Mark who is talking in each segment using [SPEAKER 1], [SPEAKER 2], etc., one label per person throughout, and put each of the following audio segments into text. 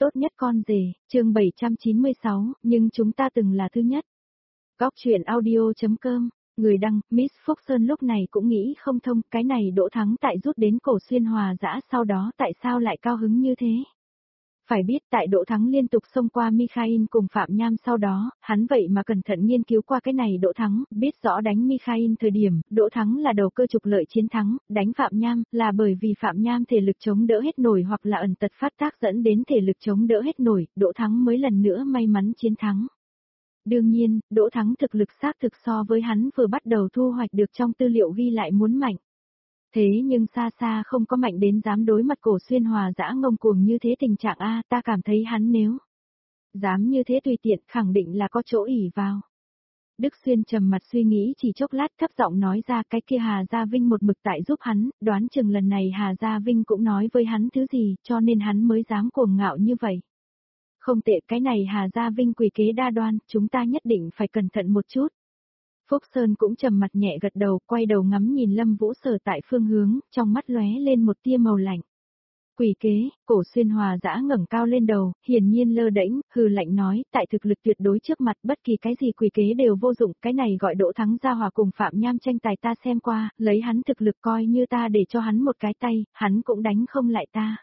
[SPEAKER 1] Tốt nhất con rể, chương 796, nhưng chúng ta từng là thứ nhất. Góc truyện audio.com, người đăng, Miss Phúc Sơn lúc này cũng nghĩ không thông, cái này Đỗ Thắng tại rút đến Cổ Xuyên Hòa Dã sau đó tại sao lại cao hứng như thế. Phải biết tại Đỗ Thắng liên tục xông qua Mikhail cùng Phạm Nham sau đó, hắn vậy mà cẩn thận nghiên cứu qua cái này Đỗ Thắng, biết rõ đánh Mikhail thời điểm, Đỗ Thắng là đầu cơ trục lợi chiến thắng, đánh Phạm Nham là bởi vì Phạm Nham thể lực chống đỡ hết nổi hoặc là ẩn tật phát tác dẫn đến thể lực chống đỡ hết nổi, Đỗ Thắng mới lần nữa may mắn chiến thắng. Đương nhiên, Đỗ Thắng thực lực xác thực so với hắn vừa bắt đầu thu hoạch được trong tư liệu ghi lại muốn mạnh. Thế nhưng xa xa không có mạnh đến dám đối mặt Cổ Xuyên Hòa Dã ngông cuồng như thế tình trạng a, ta cảm thấy hắn nếu dám như thế tùy tiện khẳng định là có chỗ ỷ vào. Đức Xuyên trầm mặt suy nghĩ chỉ chốc lát thấp giọng nói ra cái kia Hà Gia Vinh một mực tại giúp hắn, đoán chừng lần này Hà Gia Vinh cũng nói với hắn thứ gì cho nên hắn mới dám cuồng ngạo như vậy. Không tệ, cái này Hà Gia Vinh quỷ kế đa đoan, chúng ta nhất định phải cẩn thận một chút. Phúc Sơn cũng trầm mặt nhẹ gật đầu, quay đầu ngắm nhìn Lâm Vũ sở tại phương hướng, trong mắt lóe lên một tia màu lạnh. Quỷ kế, Cổ Xuyên Hòa Dã ngẩng cao lên đầu, hiển nhiên lơ đễnh, hừ lạnh nói, tại thực lực tuyệt đối trước mặt bất kỳ cái gì quỷ kế đều vô dụng, cái này gọi Đỗ Thắng ra hòa cùng Phạm Nham tranh tài ta xem qua, lấy hắn thực lực coi như ta để cho hắn một cái tay, hắn cũng đánh không lại ta.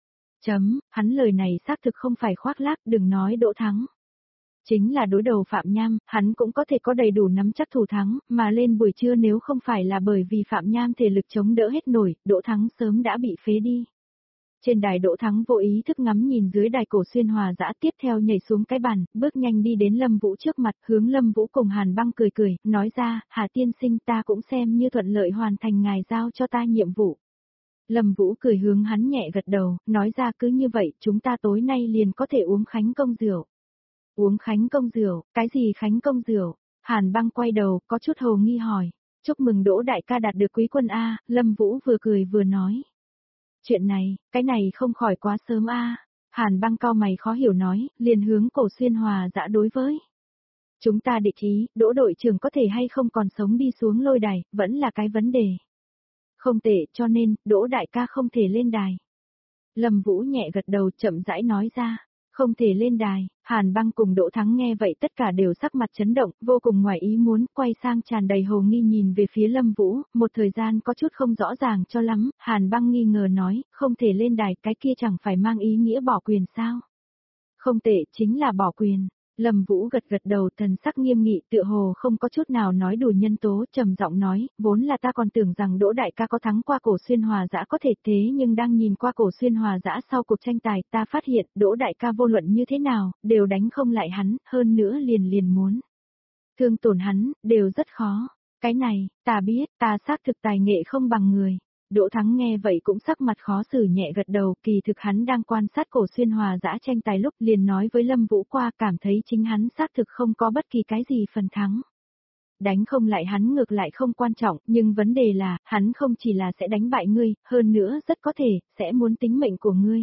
[SPEAKER 1] Hắn lời này xác thực không phải khoác lác, đừng nói Đỗ Thắng. Chính là đối đầu Phạm Nham, hắn cũng có thể có đầy đủ nắm chắc thủ thắng, mà lên buổi trưa nếu không phải là bởi vì Phạm Nham thể lực chống đỡ hết nổi, Đỗ Thắng sớm đã bị phế đi. Trên đài Đỗ Thắng vô ý thức ngắm nhìn dưới đài Cổ Xuyên Hòa Dã tiếp theo nhảy xuống cái bàn, bước nhanh đi đến Lâm Vũ trước mặt, hướng Lâm Vũ cùng Hàn Băng cười cười, nói ra, Hà tiên sinh ta cũng xem như thuận lợi hoàn thành ngài giao cho ta nhiệm vụ. Lâm Vũ cười hướng hắn nhẹ gật đầu, nói ra cứ như vậy, chúng ta tối nay liền có thể uống khánh công rượu. Uống khánh công rượu, cái gì khánh công rượu? Hàn Băng quay đầu, có chút hồ nghi hỏi. Chúc mừng Đỗ đại ca đạt được quý quân A, Lâm Vũ vừa cười vừa nói. Chuyện này, cái này không khỏi quá sớm A. Hàn Băng cau mày khó hiểu nói, liền hướng Cổ Xuyên Hòa Dã đối với. Chúng ta định ý, Đỗ đội trưởng có thể hay không còn sống đi xuống lôi đài, vẫn là cái vấn đề. Không tệ, cho nên, Đỗ đại ca không thể lên đài. Lâm Vũ nhẹ gật đầu chậm rãi nói ra. Không thể lên đài, Hàn Băng cùng Đỗ Thắng nghe vậy tất cả đều sắc mặt chấn động, vô cùng ngoài ý muốn, quay sang tràn đầy hồ nghi nhìn về phía Lâm Vũ, một thời gian có chút không rõ ràng cho lắm, Hàn Băng nghi ngờ nói, không thể lên đài, cái kia chẳng phải mang ý nghĩa bỏ quyền sao? Không tệ, chính là bỏ quyền. Lâm Vũ gật gật đầu thần sắc nghiêm nghị tựa hồ không có chút nào nói đùa nhân tố trầm giọng nói, vốn là ta còn tưởng rằng Đỗ đại ca có thắng qua Cổ Xuyên Hòa Dã có thể thế nhưng đang nhìn qua Cổ Xuyên Hòa Dã sau cuộc tranh tài ta phát hiện Đỗ đại ca vô luận như thế nào, đều đánh không lại hắn, hơn nữa liền muốn. Thương tổn hắn, đều rất khó. Cái này, ta biết, ta xác thực tài nghệ không bằng người. Đỗ Thắng nghe vậy cũng sắc mặt khó xử nhẹ gật đầu, kỳ thực hắn đang quan sát Cổ Xuyên Hòa Dã tranh tài lúc liền nói với Lâm Vũ qua cảm thấy chính hắn xác thực không có bất kỳ cái gì phần thắng. Đánh không lại hắn ngược lại không quan trọng, nhưng vấn đề là, hắn không chỉ là sẽ đánh bại ngươi, hơn nữa rất có thể, sẽ muốn tính mệnh của ngươi.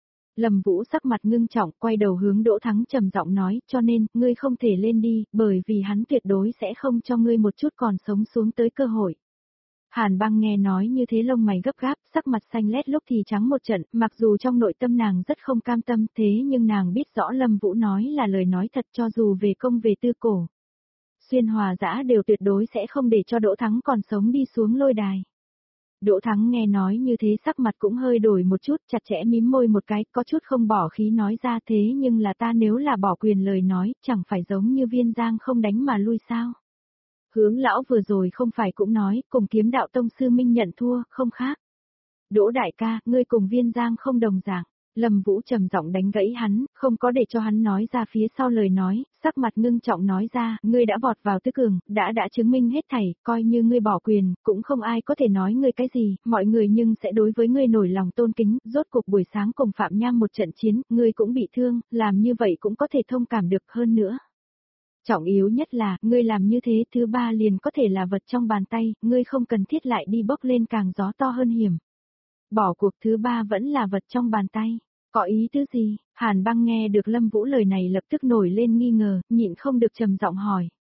[SPEAKER 1] Lâm Vũ sắc mặt ngưng trọng, quay đầu hướng Đỗ Thắng trầm giọng nói, cho nên, ngươi không thể lên đi, bởi vì hắn tuyệt đối sẽ không cho ngươi một chút còn sống xuống tới cơ hội. Hàn Băng nghe nói như thế lông mày gấp gáp, sắc mặt xanh lét lúc thì trắng một trận, mặc dù trong nội tâm nàng rất không cam tâm thế nhưng nàng biết rõ Lâm Vũ nói là lời nói thật cho dù về công về tư Cổ Xuyên Hòa Dã đều tuyệt đối sẽ không để cho Đỗ Thắng còn sống đi xuống lôi đài. Đỗ Thắng nghe nói như thế sắc mặt cũng hơi đổi một chút, chặt chẽ mím môi một cái, có chút không bỏ khí nói ra thế nhưng là ta nếu là bỏ quyền lời nói, chẳng phải giống như Viên Giang không đánh mà lui sao. Hướng lão vừa rồi không phải cũng nói, cùng Kiếm Đạo Tông sư Minh nhận thua, không khác. Đỗ đại ca, ngươi cùng Viên Giang không đồng dạng. Lâm Vũ trầm giọng đánh gãy hắn, không có để cho hắn nói ra phía sau lời nói, sắc mặt ngưng trọng nói ra, ngươi đã vọt vào tứ cường, đã chứng minh hết thảy, coi như ngươi bỏ quyền, cũng không ai có thể nói ngươi cái gì, mọi người nhưng sẽ đối với ngươi nổi lòng tôn kính, rốt cuộc buổi sáng cùng Phạm Nham một trận chiến, ngươi cũng bị thương, làm như vậy cũng có thể thông cảm được hơn nữa. Trọng yếu nhất là, ngươi làm như thế thứ ba liền có thể là vật trong bàn tay, ngươi không cần thiết lại đi bốc lên càng gió to hơn hiểm. Bỏ cuộc thứ ba vẫn là vật trong bàn tay. Có ý tứ gì? Hàn Băng nghe được Lâm Vũ lời này lập tức nổi lên nghi ngờ, nhịn không được trầm giọng hỏi.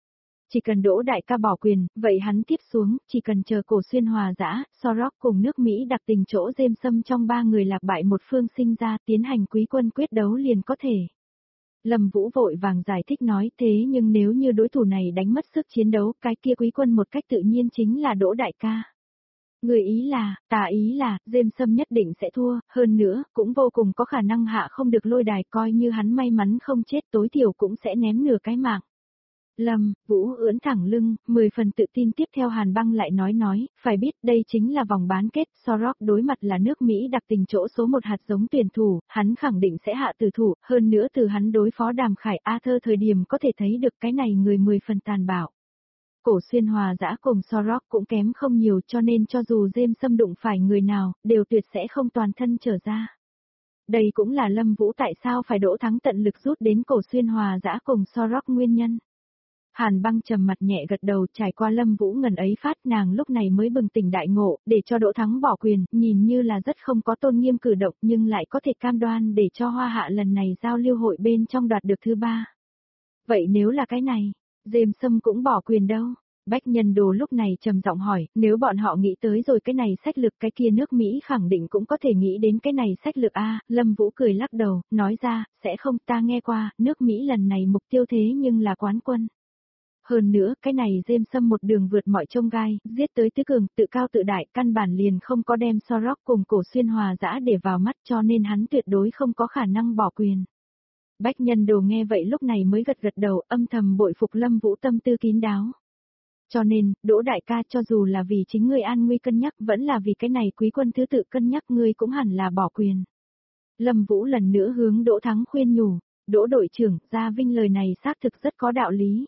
[SPEAKER 1] Chỉ cần Đỗ đại ca bỏ quyền, vậy hắn tiếp xuống, chỉ cần chờ Cổ Xuyên hòa dã, Sorok cùng nước Mỹ đặc tình chỗ James Sâm trong ba người lạc bại một phương sinh ra tiến hành quý quân quyết đấu liền có thể. Lâm Vũ vội vàng giải thích nói thế nhưng nếu như đối thủ này đánh mất sức chiến đấu, cái kia quý quân một cách tự nhiên chính là Đỗ đại ca. Người ý là, tà ý là, James Sâm nhất định sẽ thua, hơn nữa, cũng vô cùng có khả năng hạ không được lôi đài coi như hắn may mắn không chết tối thiểu cũng sẽ ném nửa cái mạng. Lâm Vũ ưỡn thẳng lưng, 10 phần tự tin tiếp theo Hàn Băng lại nói, phải biết đây chính là vòng bán kết, Sorok đối mặt là nước Mỹ đặc tình chỗ số một hạt giống tuyển thủ, hắn khẳng định sẽ hạ tử thủ, hơn nữa từ hắn đối phó Đàm Khải Arthur thời điểm có thể thấy được cái này người 10 phần tàn bạo. Cổ Xuyên hòa dã cùng Sorok cũng kém không nhiều cho nên cho dù James Sâm đụng phải người nào, đều tuyệt sẽ không toàn thân trở ra. Đây cũng là Lâm Vũ tại sao phải đỗ thắng tận lực rút đến Cổ Xuyên hòa dã cùng Sorok nguyên nhân. Hàn Băng trầm mặt nhẹ gật đầu trải qua Lâm Vũ ngần ấy phát nàng lúc này mới bừng tỉnh đại ngộ để cho Đỗ Thắng bỏ quyền, nhìn như là rất không có tôn nghiêm cử động nhưng lại có thể cam đoan để cho Hoa Hạ lần này giao lưu hội bên trong đoạt được thứ 3. Vậy nếu là cái này, James Sâm cũng bỏ quyền đâu? Bách Nhân Đồ lúc này trầm giọng hỏi, nếu bọn họ nghĩ tới rồi cái này sách lược cái kia nước Mỹ khẳng định cũng có thể nghĩ đến cái này sách lược a. Lâm Vũ cười lắc đầu, nói ra, sẽ không ta nghe qua, nước Mỹ lần này mục tiêu thế nhưng là quán quân. Hơn nữa, cái này James Sâm một đường vượt mọi chông gai, giết tới tứ cường, tự cao tự đại, căn bản liền không có đem Sorok cùng Cổ Xuyên hòa dã để vào mắt cho nên hắn tuyệt đối không có khả năng bỏ quyền. Bách Nhân Đồ nghe vậy lúc này mới gật gật đầu, âm thầm bội phục Lâm Vũ tâm tư kín đáo. Cho nên, Đỗ đại ca cho dù là vì chính người an nguy cân nhắc vẫn là vì cái này quý quân thứ tự cân nhắc ngươi cũng hẳn là bỏ quyền. Lâm Vũ lần nữa hướng Đỗ Thắng khuyên nhủ, Đỗ đội trưởng, Gia Vinh lời này xác thực rất có đạo lý.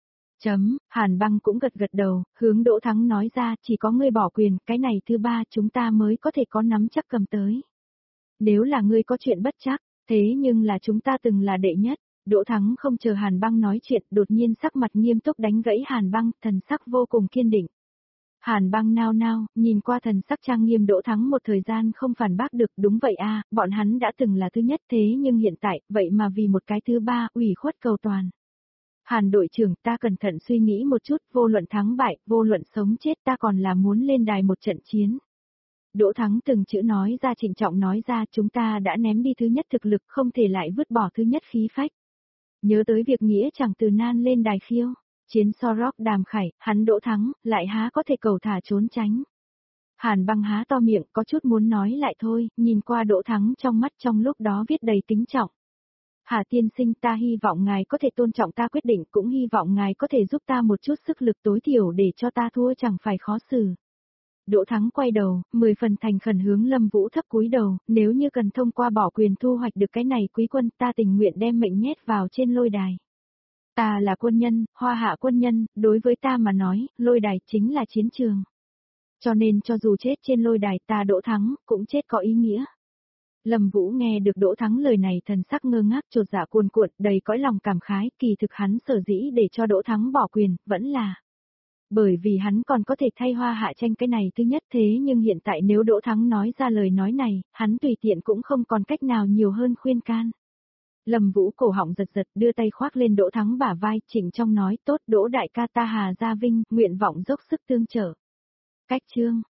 [SPEAKER 1] Hàn Băng cũng gật gật đầu, hướng Đỗ Thắng nói ra chỉ có ngươi bỏ quyền, cái này thứ 3 chúng ta mới có thể có nắm chắc cầm tới. Nếu là ngươi có chuyện bất chắc, thế nhưng là chúng ta từng là đệ nhất. Đỗ Thắng không chờ Hàn Băng nói chuyện đột nhiên sắc mặt nghiêm túc đánh gãy Hàn Băng, thần sắc vô cùng kiên định. Hàn Băng nao nao, nhìn qua thần sắc trang nghiêm Đỗ Thắng một thời gian không phản bác được, đúng vậy a, bọn hắn đã từng là thứ nhất thế nhưng hiện tại, vậy mà vì một cái thứ 3, ủy khuất cầu toàn. Hàn đội trưởng ta cẩn thận suy nghĩ một chút, vô luận thắng bại, vô luận sống chết ta còn là muốn lên đài một trận chiến. Đỗ Thắng từng chữ nói ra trịnh trọng nói ra chúng ta đã ném đi thứ nhất thực lực không thể lại vứt bỏ thứ nhất khí phách. Nhớ tới việc nghĩa chẳng từ nan lên đài khiêu, chiến Sorok Đàm Khải, hắn Đỗ Thắng, lại há có thể cầu thả trốn tránh. Hàn Băng há to miệng có chút muốn nói lại thôi, nhìn qua Đỗ Thắng trong mắt trong lúc đó viết đầy kính trọng. Hà tiên sinh ta hy vọng ngài có thể tôn trọng ta quyết định cũng hy vọng ngài có thể giúp ta một chút sức lực tối thiểu để cho ta thua chẳng phải khó xử. Đỗ Thắng quay đầu, 10 phần thành khẩn hướng Lâm Vũ thấp cúi đầu, nếu như cần thông qua bỏ quyền thu hoạch được cái này quý quân ta tình nguyện đem mệnh nhét vào trên lôi đài. Ta là quân nhân, Hoa Hạ quân nhân, đối với ta mà nói, lôi đài chính là chiến trường. Cho nên cho dù chết trên lôi đài ta Đỗ Thắng, cũng chết có ý nghĩa. Lâm Vũ nghe được Đỗ Thắng lời này thần sắc ngơ ngác chột dạ cuồn cuộn, đầy cõi lòng cảm khái, kỳ thực hắn sở dĩ để cho Đỗ Thắng bỏ quyền, vẫn là bởi vì hắn còn có thể thay Hoa Hạ tranh cái này thứ nhất thế nhưng hiện tại nếu Đỗ Thắng nói ra lời nói này, hắn tùy tiện cũng không còn cách nào nhiều hơn khuyên can. Lâm Vũ cổ họng giật giật đưa tay khoác lên Đỗ Thắng bả vai, chỉnh trong nói tốt Đỗ đại ca ta Hà Gia Vinh, nguyện vọng dốc sức tương trợ. Cách chương